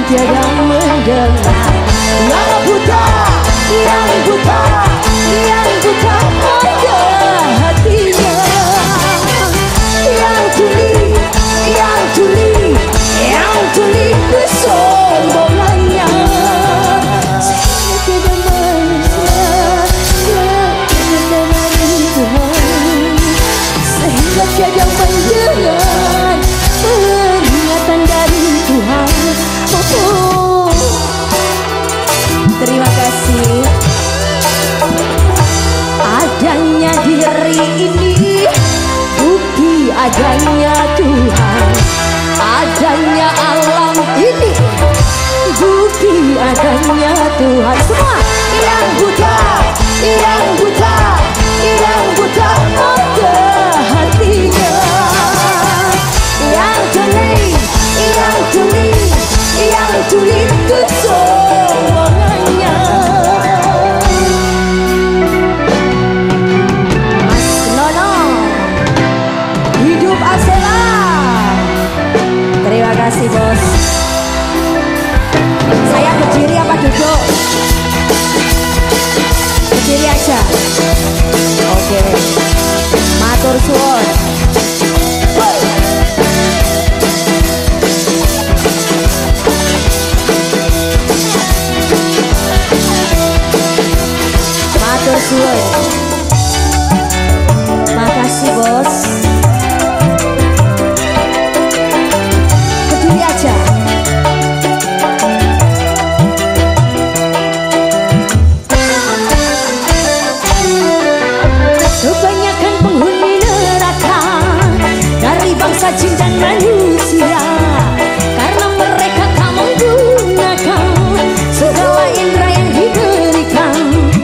tiada mendengar. Yang buta, yang buta, yang buta pada hatinya. Yang tuli, yang tuli, yang tuli kesombongannya. Sehingga tiada manusia yang mendengar Tuhan, sehingga tiada mendengar peringatan dari Tuhan. Oh, terima kasih. Adanya diri ini bukti adanya Tuhan. Adanya alam ini bukti adanya Tuhan. Semua yang buta, yang buta, yang buta mata hatinya. Yang tuli, yang tuli, yang tuli kesombongannya. Mas Nono, hidup Asela. Terima kasih bos. Saya berdiri apa duduk? Berdiri aja. Oke. Matur suwun. Matur suwun. Makasih bos. Berdiri aja. Kebanyakan penghuni neraka dari bangsa jin dan manusia, karena mereka tak menggunakan segala indera yang diberikan.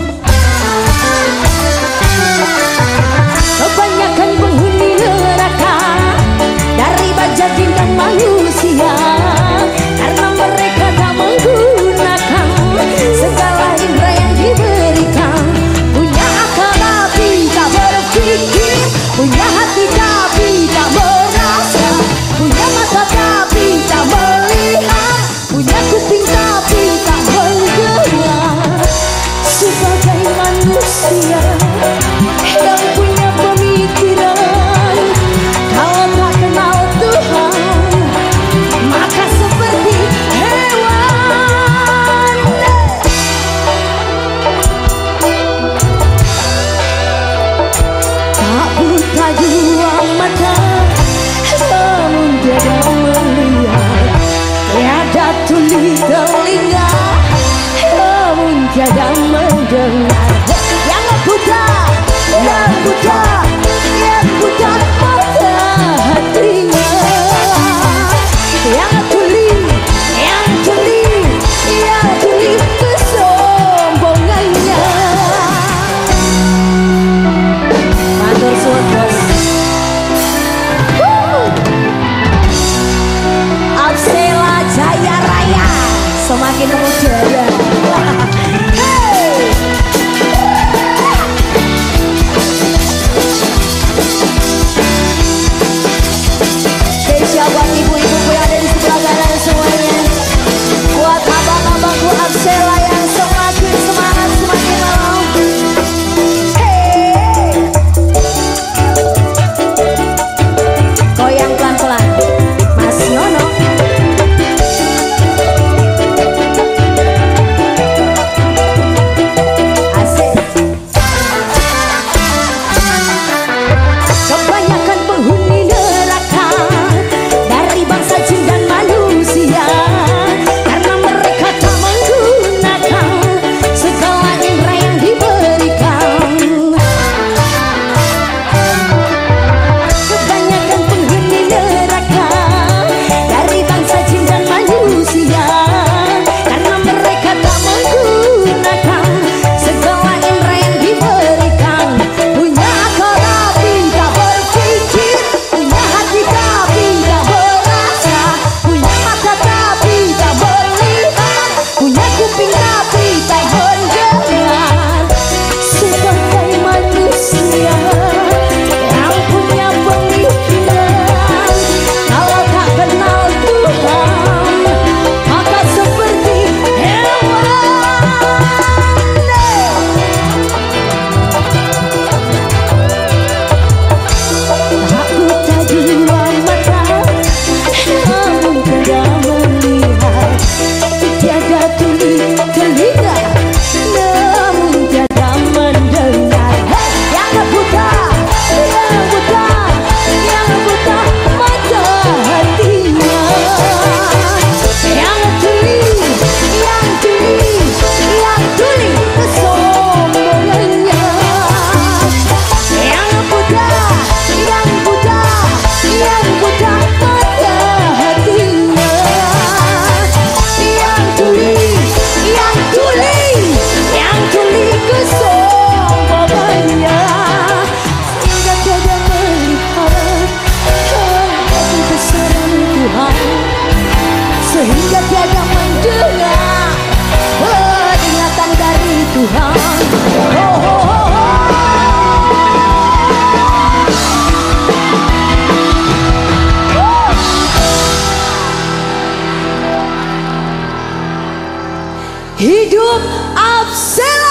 Kebanyakan penghuni neraka dari bangsa jin dan manusia, karena mereka tak menggunakan segala indera yang diberikan. Punya akal tapi tak berpikir, punya hati tapi tak merasa, punya mata tapi tak melihat, punya kuping tapi tak mendengar. Sebagai manusia yang punya pemikiran, kalau tak kenal Tuhan, maka seperti hewan. Tak buta dua mata, namun tiada melihat. Tiada tuli telinga, namun tiada mendengar. Yang buta, yang buta, yang buta mata hatinya. Yang tuli, yang tuli, yang tuli kesombongannya. Matur suwun bos. Arsela Jaya Raya semakin mengudara. Hey! sedang mendengar ingatan dari Tuhan. Hidup Absela.